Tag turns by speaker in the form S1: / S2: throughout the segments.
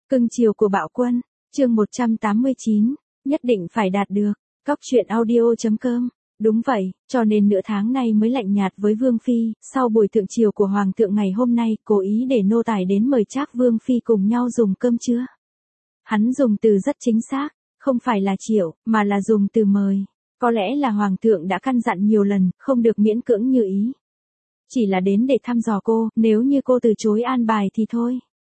S1: Cưng chiều của Bạo Quân, chương 189, nhất định phải đạt được. Cóc truyện audio.com. Đúng vậy, cho nên nửa tháng nay mới lạnh nhạt với Vương Phi, sau buổi thượng triều của Hoàng thượng ngày hôm nay, cố ý để nô tài đến mời Trác Vương Phi cùng nhau dùng cơm trưa. Hắn dùng từ rất chính xác, không phải là triệu, mà là dùng từ mời. Có lẽ là Hoàng thượng đã căn dặn nhiều lần, không được miễn cưỡng như ý. Chỉ là đến để thăm dò cô, nếu như cô từ chối an bài thì thôi.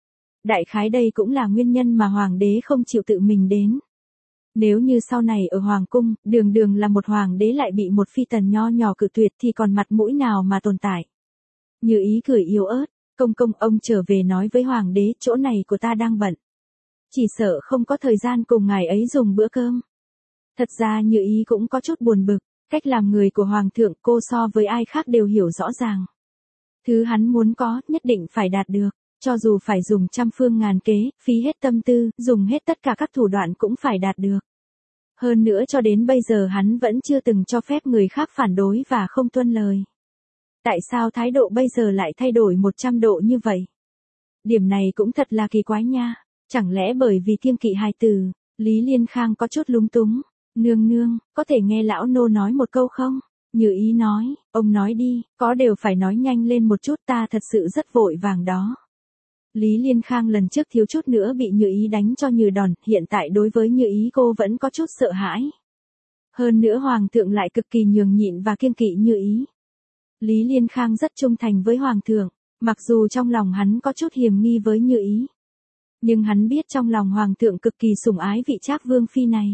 S1: Đại khái đây cũng là nguyên nhân mà Hoàng đế không chịu tự mình đến. Nếu như sau này ở Hoàng cung, đường đường là một Hoàng đế lại bị một phi tần nho nhỏ cự tuyệt thì còn mặt mũi nào mà tồn tại. Như ý cười yếu ớt, công công ông trở về nói với Hoàng đế chỗ này của ta đang bận. Chỉ sợ không có thời gian cùng ngài ấy dùng bữa cơm. Thật ra Như ý cũng có chút buồn bực, cách làm người của Hoàng thượng cô so với ai khác đều hiểu rõ ràng. Thứ hắn muốn có nhất định phải đạt được. Cho dù phải dùng trăm phương ngàn kế, phí hết tâm tư, dùng hết tất cả các thủ đoạn cũng phải đạt được. Hơn nữa cho đến bây giờ hắn vẫn chưa từng cho phép người khác phản đối và không tuân lời. Tại sao thái độ bây giờ lại thay đổi 100 độ như vậy? Điểm này cũng thật là kỳ quái nha. Chẳng lẽ bởi vì kiêng kỵ hài tử, Lý Liên Khang có chút lúng túng. Nương nương, có thể nghe lão nô nói một câu không? Như ý nói, ông nói đi, có đều phải nói nhanh lên một chút, ta thật sự rất vội vàng đó. Lý Liên Khang lần trước thiếu chút nữa bị Như ý đánh cho như đòn, hiện tại đối với Như ý cô vẫn có chút sợ hãi. Hơn nữa Hoàng thượng lại cực kỳ nhường nhịn và kiêng kỵ Như ý. Lý Liên Khang rất trung thành với Hoàng thượng, mặc dù trong lòng hắn có chút hiềm nghi với Như ý. Nhưng hắn biết trong lòng Hoàng thượng cực kỳ sủng ái vị Trác Vương Phi này.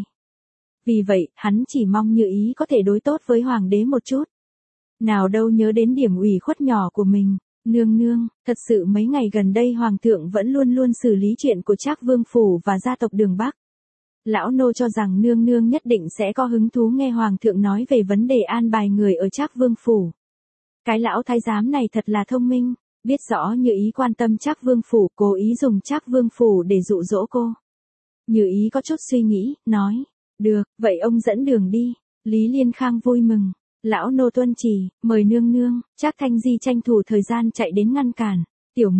S1: Vì vậy, hắn chỉ mong Như ý có thể đối tốt với Hoàng đế một chút. Nào đâu nhớ đến điểm ủy khuất nhỏ của mình. Nương nương, thật sự mấy ngày gần đây Hoàng thượng vẫn luôn luôn xử lý chuyện của Trác Vương Phủ và gia tộc Đường Bắc. Lão nô cho rằng nương nương nhất định sẽ có hứng thú nghe Hoàng thượng nói về vấn đề an bài người ở Trác Vương Phủ. Cái lão thái giám này thật là thông minh, biết rõ Như ý quan tâm Trác Vương Phủ, cố ý dùng Trác Vương Phủ để dụ dỗ cô. Như ý có chút suy nghĩ, nói, được, vậy ông dẫn đường đi. Lý Liên Khang vui mừng. Lão nô tuân chỉ, mời nương nương. Trác Thanh Di tranh thủ thời gian chạy đến ngăn cản. Tiểu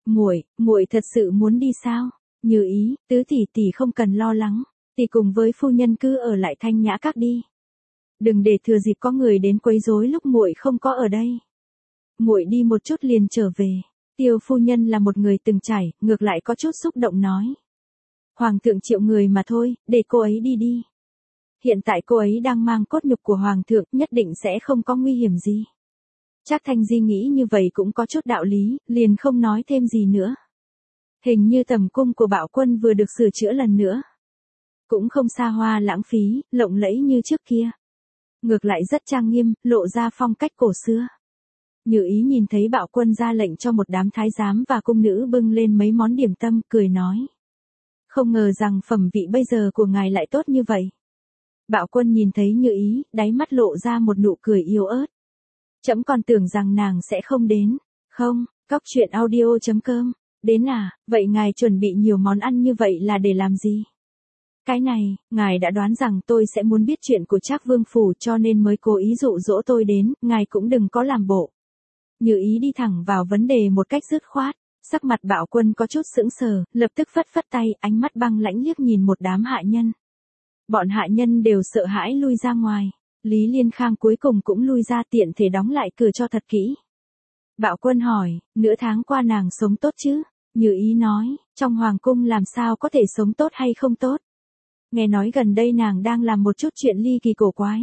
S1: muội thật sự muốn đi sao? Như ý, tứ tỷ tỷ không cần lo lắng, tỷ cùng với phu nhân cứ ở lại Thanh Nhã Các đi. Đừng để thừa dịp có người đến quấy rối lúc muội không có ở đây. Muội đi một chút liền trở về. Tiêu phu nhân là một người từng trải, ngược lại có chút xúc động nói. Hoàng thượng triệu người mà thôi, để cô ấy đi đi. Hiện tại cô ấy đang mang cốt nhục của Hoàng thượng, nhất định sẽ không có nguy hiểm gì. Trác Thanh Di nghĩ như vậy cũng có chút đạo lý, liền không nói thêm gì nữa. Hình như tầm cung của Bạo Quân vừa được sửa chữa lần nữa. Cũng không xa hoa lãng phí, lộng lẫy như trước kia. Ngược lại rất trang nghiêm, lộ ra phong cách cổ xưa. Như ý nhìn thấy Bạo Quân ra lệnh cho một đám thái giám và cung nữ bưng lên mấy món điểm tâm, cười nói. Không ngờ rằng phẩm vị bây giờ của ngài lại tốt như vậy. Bạo Quân nhìn thấy Như ý, đáy mắt lộ ra một nụ cười yếu ớt. Trẫm còn tưởng rằng nàng sẽ không đến. Không, cóc truyện audio.com. Đến à, vậy ngài chuẩn bị nhiều món ăn như vậy là để làm gì? Cái này, ngài đã đoán rằng tôi sẽ muốn biết chuyện của Trác Vương Phủ cho nên mới cố ý dụ dỗ tôi đến, ngài cũng đừng có làm bộ. Như ý đi thẳng vào vấn đề một cách dứt khoát. Sắc mặt Bạo Quân có chút sững sờ, lập tức phất phất tay, ánh mắt băng lãnh liếc nhìn một đám hạ nhân. Bọn hạ nhân đều sợ hãi lui ra ngoài. Lý Liên Khang cuối cùng cũng lui ra, tiện thể đóng lại cửa cho thật kỹ. Bạo Quân hỏi, nửa tháng qua nàng sống tốt chứ? Như ý nói, trong hoàng cung làm sao có thể sống tốt hay không tốt? Nghe nói gần đây nàng đang làm một chút chuyện ly kỳ cổ quái.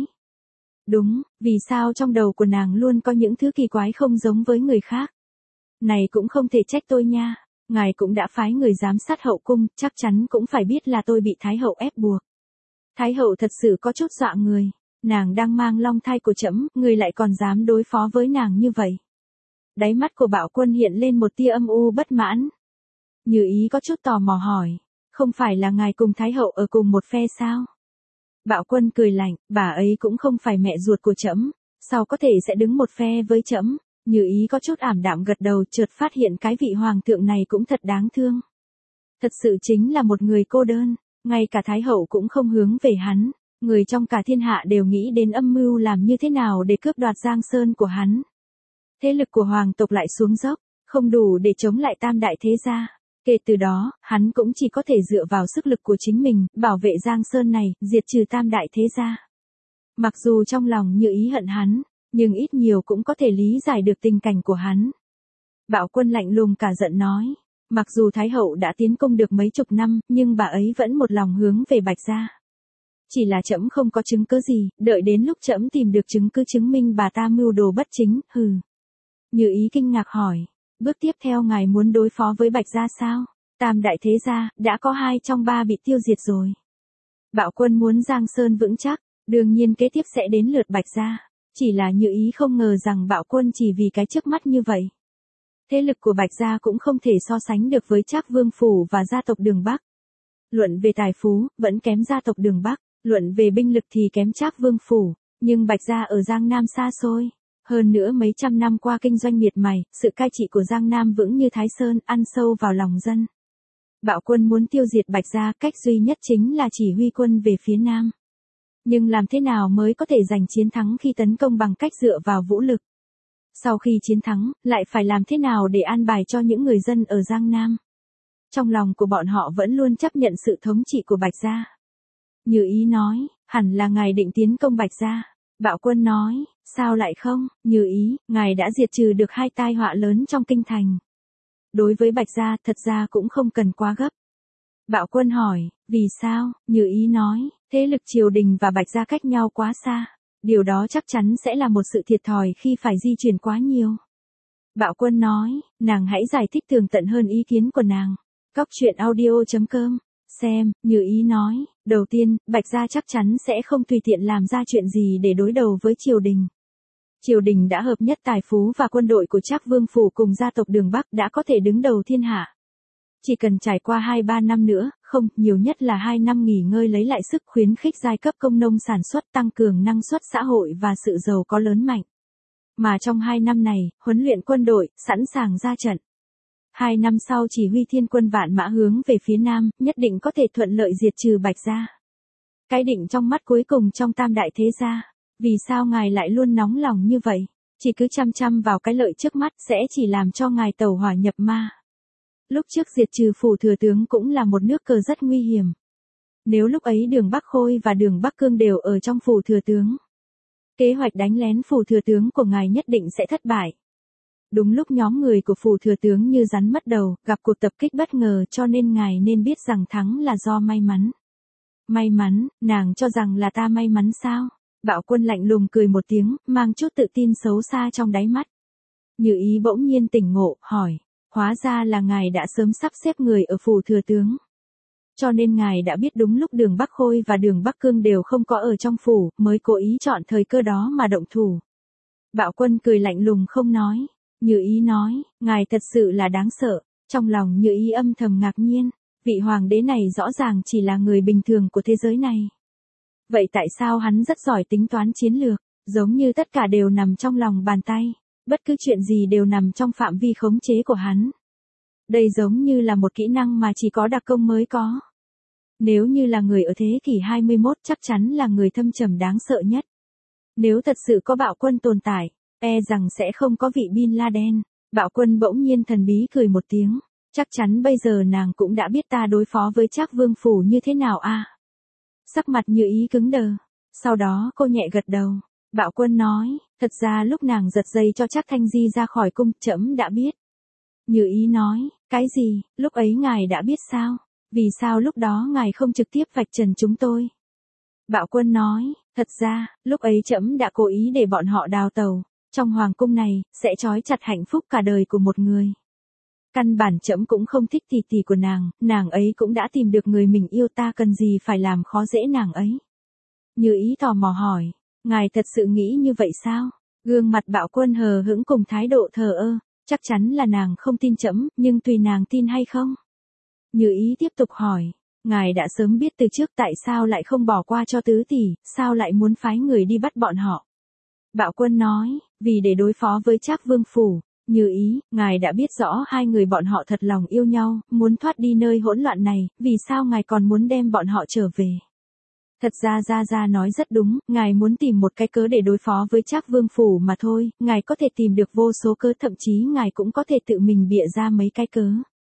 S1: Đúng, vì sao trong đầu của nàng luôn có những thứ kỳ quái không giống với người khác? Này cũng không thể trách tôi nha. Ngài cũng đã phái người giám sát hậu cung, chắc chắn cũng phải biết là tôi bị Thái hậu ép buộc. Thái hậu thật sự có chút dọa người. Nàng đang mang long thai của trẫm, người lại còn dám đối phó với nàng như vậy. Đáy mắt của Bạo Quân hiện lên một tia âm u bất mãn. Như ý có chút tò mò hỏi. Không phải là ngài cùng Thái hậu ở cùng một phe sao? Bạo Quân cười lạnh, bà ấy cũng không phải mẹ ruột của trẫm, sao có thể sẽ đứng một phe với trẫm? Như ý có chút ảm đạm gật đầu, chợt phát hiện cái vị hoàng thượng này cũng thật đáng thương. Thật sự chính là một người cô đơn, ngay cả Thái hậu cũng không hướng về hắn, người trong cả thiên hạ đều nghĩ đến âm mưu làm như thế nào để cướp đoạt Giang Sơn của hắn. Thế lực của hoàng tộc lại xuống dốc, không đủ để chống lại tam đại thế gia. Kể từ đó, hắn cũng chỉ có thể dựa vào sức lực của chính mình, bảo vệ Giang Sơn này, diệt trừ tam đại thế gia. Mặc dù trong lòng Như Ý hận hắn, nhưng ít nhiều cũng có thể lý giải được tình cảnh của hắn. Bạo Quân lạnh lùng cả giận nói, mặc dù Thái hậu đã tiến công được mấy chục năm, nhưng bà ấy vẫn một lòng hướng về Bạch gia. Chỉ là trẫm không có chứng cứ gì, đợi đến lúc trẫm tìm được chứng cứ chứng minh bà ta mưu đồ bất chính, hừ. Như Ý kinh ngạc hỏi, bước tiếp theo ngài muốn đối phó với Bạch gia sao? Tam đại thế gia, đã có 2 trong 3 bị tiêu diệt rồi. Bạo Quân muốn Giang Sơn vững chắc, đương nhiên kế tiếp sẽ đến lượt Bạch gia. Chỉ là Như Ý không ngờ rằng Bạo Quân chỉ vì cái trước mắt như vậy. Thế lực của Bạch gia cũng không thể so sánh được với Trác Vương phủ và gia tộc Đường Bắc. Luận về tài phú, vẫn kém gia tộc Đường Bắc, luận về binh lực thì kém Trác Vương phủ, nhưng Bạch gia ở Giang Nam xa xôi. Hơn nữa mấy trăm năm qua kinh doanh miệt mài, sự cai trị của Giang Nam vững như Thái Sơn, ăn sâu vào lòng dân. Bạo Quân muốn tiêu diệt Bạch gia, cách duy nhất chính là chỉ huy quân về phía Nam. Nhưng làm thế nào mới có thể giành chiến thắng khi tấn công bằng cách dựa vào vũ lực? Sau khi chiến thắng, lại phải làm thế nào để an bài cho những người dân ở Giang Nam? Trong lòng của bọn họ vẫn luôn chấp nhận sự thống trị của Bạch gia. Như Ý nói, hẳn là ngài định tiến công Bạch gia. Bạo Quân nói, sao lại không? Như Ý, ngài đã diệt trừ được 2 tai họa lớn trong kinh thành. Đối với Bạch gia, thật ra cũng không cần quá gấp. Bạo Quân hỏi, vì sao? Như Ý nói, thế lực triều đình và Bạch gia cách nhau quá xa. Điều đó chắc chắn sẽ là một sự thiệt thòi khi phải di chuyển quá nhiều. Bạo Quân nói, nàng hãy giải thích tường tận hơn ý kiến của nàng. Cóc truyện audio.com. Xem, Như Ý nói, đầu tiên, Bạch gia chắc chắn sẽ không tùy tiện làm ra chuyện gì để đối đầu với triều đình. Triều đình đã hợp nhất tài phú và quân đội của Trác Vương phủ cùng gia tộc Đường Bắc đã có thể đứng đầu thiên hạ. Chỉ cần trải qua 2-3 năm nữa, không, nhiều nhất là 2 năm nghỉ ngơi lấy lại sức, khuyến khích giai cấp công nông sản xuất, tăng cường năng suất xã hội và sự giàu có lớn mạnh. Mà trong 2 năm này, huấn luyện quân đội, sẵn sàng ra trận. 2 năm sau chỉ huy thiên quân vạn mã hướng về phía Nam, nhất định có thể thuận lợi diệt trừ Bạch gia. Cái định trong mắt cuối cùng trong tam đại thế gia. Vì sao ngài lại luôn nóng lòng như vậy? Chỉ cứ chăm chăm vào cái lợi trước mắt sẽ chỉ làm cho ngài tẩu hỏa nhập ma. Lúc trước diệt trừ phủ thừa tướng cũng là một nước cờ rất nguy hiểm. Nếu lúc ấy Đường Bắc Khôi và Đường Bắc Cương đều ở trong phủ thừa tướng, kế hoạch đánh lén phủ thừa tướng của ngài nhất định sẽ thất bại. Đúng lúc nhóm người của phủ thừa tướng như rắn mất đầu, gặp cuộc tập kích bất ngờ, cho nên ngài nên biết rằng thắng là do may mắn. May mắn, nàng cho rằng là ta may mắn sao? Bạo Quân lạnh lùng cười một tiếng, mang chút tự tin xấu xa trong đáy mắt. Như Ý bỗng nhiên tỉnh ngộ, hỏi, hóa ra là ngài đã sớm sắp xếp người ở phủ thừa tướng. Cho nên ngài đã biết đúng lúc Đường Bắc Khôi và Đường Bắc Cương đều không có ở trong phủ, mới cố ý chọn thời cơ đó mà động thủ. Bạo Quân cười lạnh lùng không nói. Như Ý nói, ngài thật sự là đáng sợ. Trong lòng Như Ý âm thầm ngạc nhiên, vị hoàng đế này rõ ràng chỉ là người bình thường của thế giới này. Vậy tại sao hắn rất giỏi tính toán chiến lược, giống như tất cả đều nằm trong lòng bàn tay, bất cứ chuyện gì đều nằm trong phạm vi khống chế của hắn. Đây giống như là một kỹ năng mà chỉ có đặc công mới có. Nếu như là người ở thế kỷ 21 chắc chắn là người thâm trầm đáng sợ nhất. Nếu thật sự có Bạo Quân tồn tại, rằng sẽ không có vị Bin Laden. Bạo Quân bỗng nhiên thần bí cười một tiếng. Chắc chắn bây giờ nàng cũng đã biết ta đối phó với Trác Vương phủ như thế nào a. Sắc mặt Như Ý cứng đờ. Sau đó cô nhẹ gật đầu. Bạo Quân nói, thật ra lúc nàng giật dây cho Trác Thanh Di ra khỏi cung, trẫm đã biết. Như Ý nói, cái gì, lúc ấy ngài đã biết sao? Vì sao lúc đó ngài không trực tiếp vạch trần chúng tôi? Bạo Quân nói, thật ra, lúc ấy trẫm đã cố ý để bọn họ đào tàu. Trong hoàng cung này, sẽ trói chặt hạnh phúc cả đời của một người. Căn bản trẫm cũng không thích tỷ tỷ của nàng ấy cũng đã tìm được người mình yêu, ta cần gì phải làm khó dễ nàng ấy. Như Ý tò mò hỏi, ngài thật sự nghĩ như vậy sao? Gương mặt Bạo Quân hờ hững cùng thái độ thờ ơ, chắc chắn là nàng không tin trẫm, nhưng tùy nàng tin hay không. Như Ý tiếp tục hỏi, ngài đã sớm biết từ trước tại sao lại không bỏ qua cho tứ tỷ, sao lại muốn phái người đi bắt bọn họ? Bạo Quân nói, vì để đối phó với Trác Vương phủ. Như Ý, ngài đã biết rõ 2 người bọn họ thật lòng yêu nhau, muốn thoát đi nơi hỗn loạn này, vì sao ngài còn muốn đem bọn họ trở về? Thật ra Gia Gia nói rất đúng, ngài muốn tìm một cái cớ để đối phó với Trác Vương phủ mà thôi, ngài có thể tìm được vô số cớ, thậm chí ngài cũng có thể tự mình bịa ra mấy cái cớ.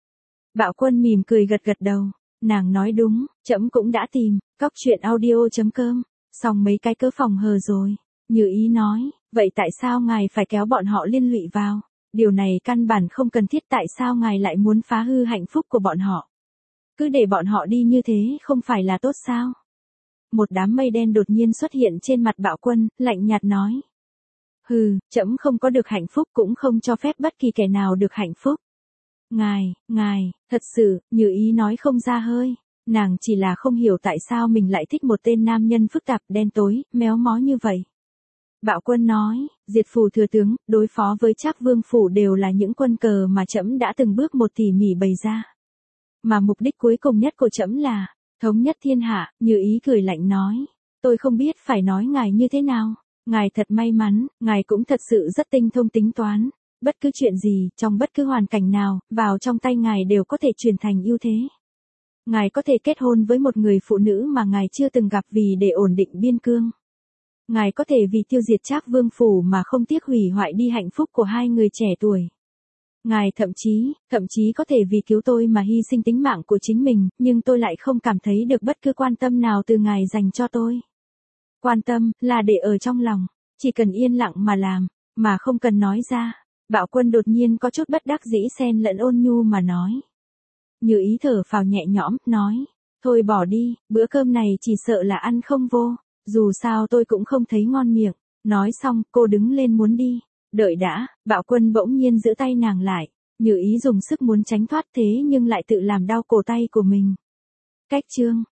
S1: Bạo Quân mỉm cười gật gật đầu. Nàng nói đúng, trẫm cũng đã tìm, cóc truyện audio.com, xong mấy cái cớ phòng hờ rồi. Như Ý nói, vậy tại sao ngài phải kéo bọn họ liên lụy vào? Điều này căn bản không cần thiết, tại sao ngài lại muốn phá hư hạnh phúc của bọn họ? Cứ để bọn họ đi như thế không phải là tốt sao? Một đám mây đen đột nhiên xuất hiện trên mặt Bạo Quân, lạnh nhạt nói. Hừ, trẫm không có được hạnh phúc cũng không cho phép bất kỳ kẻ nào được hạnh phúc. Ngài, thật sự, Như Ý nói không ra hơi. Nàng chỉ là không hiểu tại sao mình lại thích một tên nam nhân phức tạp, đen tối, méo mó như vậy. Bạo Quân nói, Diệt Phủ thừa tướng, đối phó với Trác Vương phủ đều là những quân cờ mà trẫm đã từng bước một tỉ mỉ bày ra. Mà mục đích cuối cùng nhất của trẫm là thống nhất thiên hạ. Như Ý cười lạnh nói, tôi không biết phải nói ngài như thế nào. Ngài thật may mắn, ngài cũng thật sự rất tinh thông tính toán. Bất cứ chuyện gì, trong bất cứ hoàn cảnh nào, vào trong tay ngài đều có thể chuyển thành ưu thế. Ngài có thể kết hôn với một người phụ nữ mà ngài chưa từng gặp vì để ổn định biên cương. Ngài có thể vì tiêu diệt Trác Vương phủ mà không tiếc hủy hoại đi hạnh phúc của hai người trẻ tuổi. Ngài thậm chí có thể vì cứu tôi mà hy sinh tính mạng của chính mình, nhưng tôi lại không cảm thấy được bất cứ quan tâm nào từ ngài dành cho tôi. Quan tâm, là để ở trong lòng, chỉ cần yên lặng mà làm, mà không cần nói ra. Bạo Quân đột nhiên có chút bất đắc dĩ xen lẫn ôn nhu mà nói. Như Ý thở phào nhẹ nhõm, nói, thôi bỏ đi, bữa cơm này chỉ sợ là ăn không vô, dù sao tôi cũng không thấy ngon miệng. Nói xong, cô đứng lên muốn đi. Đợi đã, Bạo Quân bỗng nhiên giữ tay nàng lại. Như Ý dùng sức muốn tránh thoát thế nhưng lại tự làm đau cổ tay của mình. Cách chương